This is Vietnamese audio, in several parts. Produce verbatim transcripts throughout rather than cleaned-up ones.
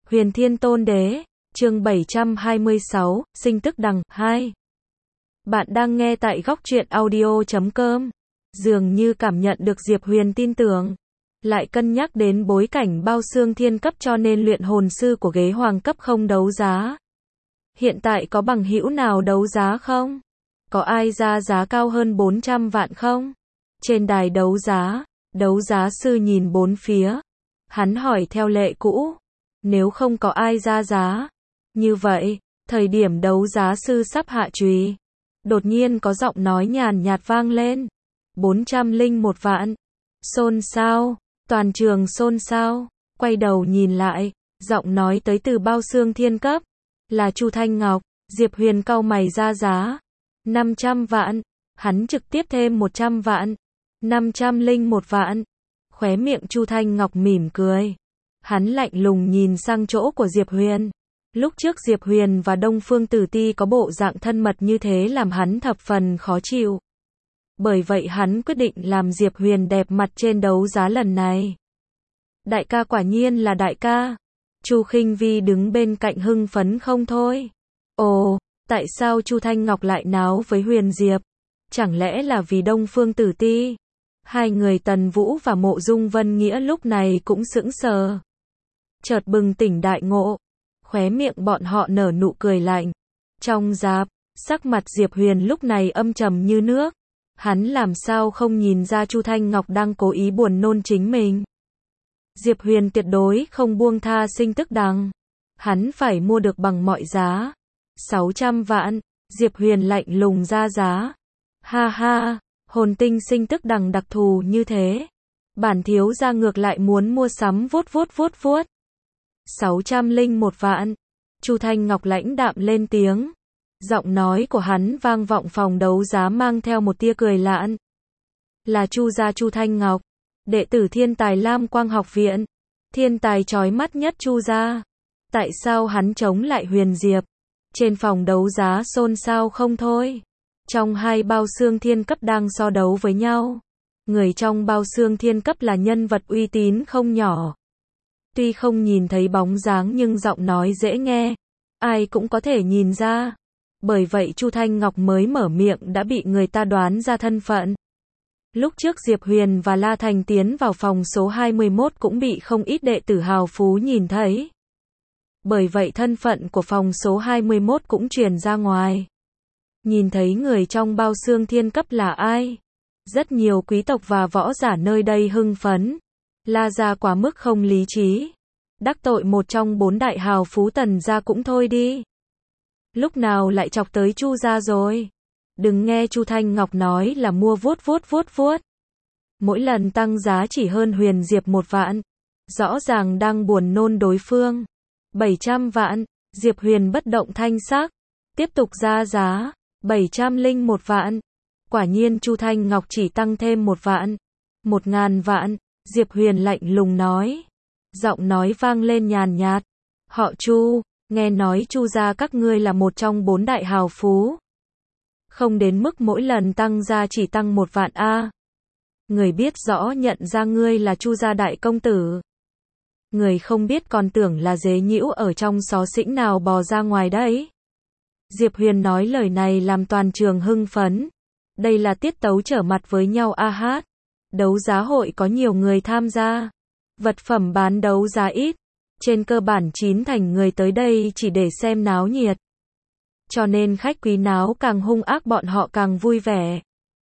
Huyền Thiên Tôn Đế, chương bảy trăm hai mươi sáu, sinh tức đằng, hai. Bạn đang nghe tại góc truyện audio chấm com. Dường như cảm nhận được Diệp Huyền tin tưởng. Lại cân nhắc đến bối cảnh bao xương thiên cấp cho nên luyện hồn sư của ghế hoàng cấp không đấu giá. Hiện tại có bằng hữu nào đấu giá không? Có ai ra giá cao hơn bốn trăm vạn không? Trên đài đấu giá, đấu giá sư nhìn bốn phía. Hắn hỏi theo lệ cũ. Nếu không có ai ra giá. Như vậy, thời điểm đấu giá sư sắp hạ chùy. Đột nhiên có giọng nói nhàn nhạt vang lên. bốn trăm lẻ một vạn. Xôn xao, toàn trường xôn xao. Quay đầu nhìn lại, giọng nói tới từ bao xương thiên cấp. Là Chu Thanh Ngọc. Diệp Huyền cau mày ra giá. năm trăm vạn. Hắn trực tiếp thêm một trăm vạn. năm trăm lẻ một vạn. Khóe miệng Chu Thanh Ngọc mỉm cười. Hắn lạnh lùng nhìn sang chỗ của Diệp Huyền. Lúc trước Diệp Huyền và Đông Phương Tử Ti có bộ dạng thân mật như thế làm hắn thập phần khó chịu. Bởi vậy hắn quyết định làm Diệp Huyền đẹp mặt trên đấu giá lần này. Đại ca quả nhiên là đại ca. Chu Khinh Vi đứng bên cạnh hưng phấn không thôi. Ồ, tại sao Chu Thanh Ngọc lại náo với Huyền Diệp? Chẳng lẽ là vì Đông Phương Tử Ti? Hai người Tần Vũ và Mộ Dung Vân Nghĩa lúc này cũng sững sờ. Chợt bừng tỉnh đại ngộ. Khóe miệng bọn họ nở nụ cười lạnh. Trong dạp, sắc mặt Diệp Huyền lúc này âm trầm như nước. Hắn làm sao không nhìn ra Chu Thanh Ngọc đang cố ý buồn nôn chính mình. Diệp Huyền tuyệt đối không buông tha sinh tức đằng. Hắn phải mua được bằng mọi giá. sáu trăm vạn. Diệp Huyền lạnh lùng ra giá. Ha ha, hồn tinh sinh tức đằng đặc thù như thế. Bản thiếu gia ngược lại muốn mua sắm vuốt vuốt vuốt vuốt. sáu trăm lẻ một vạn. Chu Thanh Ngọc lãnh đạm lên tiếng. Giọng nói của hắn vang vọng phòng đấu giá mang theo một tia cười lạn. Là Chu gia Chu Thanh Ngọc, đệ tử Thiên Tài Lam Quang học viện, thiên tài chói mắt nhất Chu gia. Tại sao hắn chống lại Huyền Diệp? Trên phòng đấu giá xôn xao không thôi. Trong hai bao xương thiên cấp đang so đấu với nhau. Người trong bao xương thiên cấp là nhân vật uy tín không nhỏ. Tuy không nhìn thấy bóng dáng nhưng giọng nói dễ nghe. Ai cũng có thể nhìn ra. Bởi vậy Chu Thanh Ngọc mới mở miệng đã bị người ta đoán ra thân phận. Lúc trước Diệp Huyền và La Thành tiến vào phòng số hai mươi mốt cũng bị không ít đệ tử hào phú nhìn thấy. Bởi vậy thân phận của phòng số hai mươi mốt cũng truyền ra ngoài. Nhìn thấy người trong bao xương thiên cấp là ai? Rất nhiều quý tộc và võ giả nơi đây hưng phấn. La gia quá mức không lý trí. Đắc tội một trong bốn đại hào phú Tần gia cũng thôi đi. Lúc nào lại chọc tới Chu gia rồi? Đừng nghe Chu Thanh Ngọc nói là mua vuốt vuốt vuốt vuốt. Mỗi lần tăng giá chỉ hơn Huyền Diệp một vạn. Rõ ràng đang buồn nôn đối phương. bảy trăm vạn. Diệp Huyền bất động thanh sắc. Tiếp tục ra giá. bảy trăm lẻ một vạn. Quả nhiên Chu Thanh Ngọc chỉ tăng thêm một vạn. Một ngàn vạn. Diệp Huyền lạnh lùng nói. Giọng nói vang lên nhàn nhạt. Họ Chu, nghe nói Chu gia các ngươi là một trong bốn đại hào phú. Không đến mức mỗi lần tăng ra chỉ tăng một vạn a. Người biết rõ nhận ra ngươi là Chu gia đại công tử. Người không biết còn tưởng là dế nhĩu ở trong xó xĩnh nào bò ra ngoài đấy. Diệp Huyền nói lời này làm toàn trường hưng phấn. Đây là tiết tấu trở mặt với nhau a hát. Đấu giá hội có nhiều người tham gia. Vật phẩm bán đấu giá ít. Trên cơ bản chín thành người tới đây chỉ để xem náo nhiệt. Cho nên khách quý náo càng hung ác bọn họ càng vui vẻ.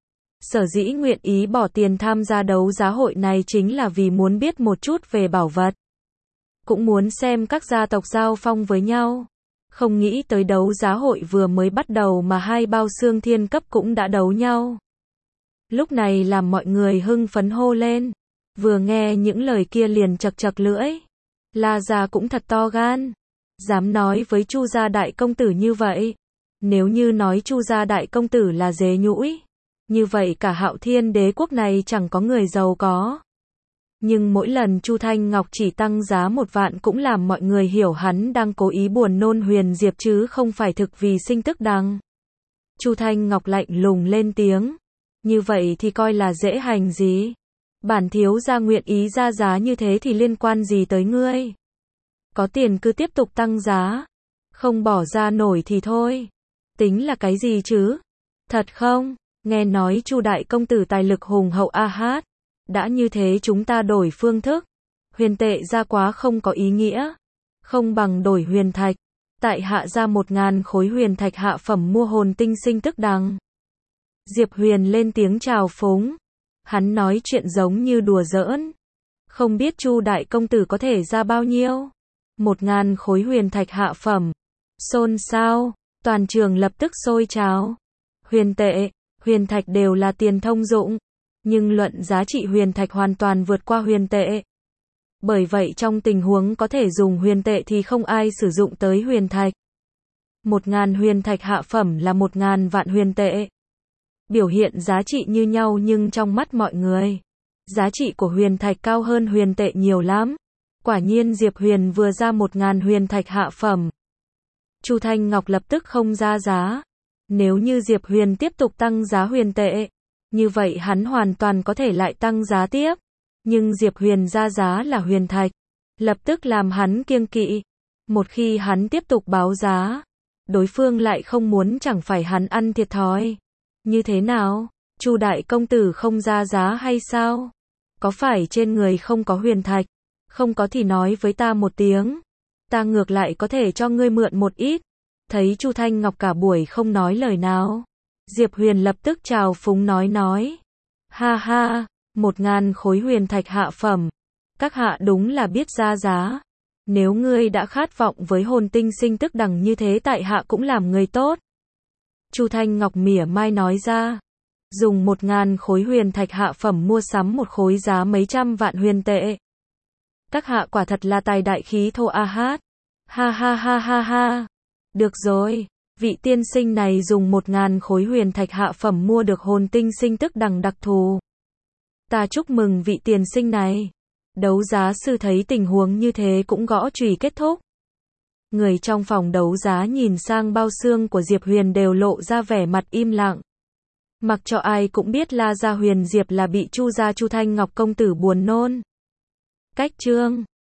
Sở dĩ nguyện ý bỏ tiền tham gia đấu giá hội này chính là vì muốn biết một chút về bảo vật. Cũng muốn xem các gia tộc giao phong với nhau. Không nghĩ tới đấu giá hội vừa mới bắt đầu mà hai bao xương thiên cấp cũng đã đấu nhau. Lúc này làm mọi người hưng phấn hô lên. Vừa nghe những lời kia liền chật chật lưỡi. La gia cũng thật to gan. Dám nói với Chu gia đại công tử như vậy. Nếu như nói Chu gia đại công tử là dế nhũi. Như vậy cả Hạo Thiên đế quốc này chẳng có người giàu có. Nhưng mỗi lần Chu Thanh Ngọc chỉ tăng giá một vạn cũng làm mọi người hiểu hắn đang cố ý buồn nôn Huyền Diệp chứ không phải thực vì sinh tức đằng. Chu Thanh Ngọc lạnh lùng lên tiếng. Như vậy thì coi là dễ hành gì? Bản thiếu gia nguyện ý ra giá như thế thì liên quan gì tới ngươi? Có tiền cứ tiếp tục tăng giá. Không bỏ ra nổi thì thôi. Tính là cái gì chứ? Thật không? Nghe nói Chu đại công tử tài lực hùng hậu a hát. Đã như thế chúng ta đổi phương thức. Huyền tệ ra quá không có ý nghĩa. Không bằng đổi huyền thạch. Tại hạ ra một ngàn khối huyền thạch hạ phẩm mua hồn tinh sinh tức đằng. Diệp Huyền lên tiếng chào phúng. Hắn nói chuyện giống như đùa giỡn. Không biết Chu đại công tử có thể ra bao nhiêu? Một ngàn khối huyền thạch hạ phẩm. Xôn xao, toàn trường lập tức sôi trào. Huyền tệ, huyền thạch đều là tiền thông dụng. Nhưng luận giá trị huyền thạch hoàn toàn vượt qua huyền tệ. Bởi vậy trong tình huống có thể dùng huyền tệ thì không ai sử dụng tới huyền thạch. Một ngàn huyền thạch hạ phẩm là một ngàn vạn huyền tệ. Biểu hiện giá trị như nhau nhưng trong mắt mọi người, giá trị của huyền thạch cao hơn huyền tệ nhiều lắm. Quả nhiên Diệp Huyền vừa ra một ngàn huyền thạch hạ phẩm. Chu Thanh Ngọc lập tức không ra giá. Nếu như Diệp Huyền tiếp tục tăng giá huyền tệ, như vậy hắn hoàn toàn có thể lại tăng giá tiếp. Nhưng Diệp Huyền ra giá là huyền thạch, lập tức làm hắn kiêng kỵ. Một khi hắn tiếp tục báo giá, đối phương lại không muốn, chẳng phải hắn ăn thiệt thòi. Như thế nào? Chu đại công tử không ra giá hay sao? Có phải trên người không có huyền thạch? Không có thì nói với ta một tiếng. Ta ngược lại có thể cho ngươi mượn một ít. Thấy Chu Thanh Ngọc cả buổi không nói lời nào, Diệp Huyền lập tức chào phúng nói nói. Ha ha, một ngàn khối huyền thạch hạ phẩm. Các hạ đúng là biết ra giá. Nếu ngươi đã khát vọng với hồn tinh sinh tức đằng như thế tại hạ cũng làm người tốt. Chu Thanh Ngọc mỉa mai nói ra. Dùng một ngàn khối huyền thạch hạ phẩm mua sắm một khối giá mấy trăm vạn huyền tệ. Các hạ quả thật là tài đại khí thô a hát. Ha ha ha ha ha. Được rồi, vị tiên sinh này dùng một ngàn khối huyền thạch hạ phẩm mua được hồn tinh sinh tức đằng đặc thù. Ta chúc mừng vị tiền sinh này. Đấu giá sư thấy tình huống như thế cũng gõ chùy kết thúc. Người trong phòng đấu giá nhìn sang bao xương của Diệp Huyền đều lộ ra vẻ mặt im lặng. Mặc cho ai cũng biết La Gia Huyền Diệp là bị Chu gia Chu Thanh Ngọc công tử buồn nôn. Cách chương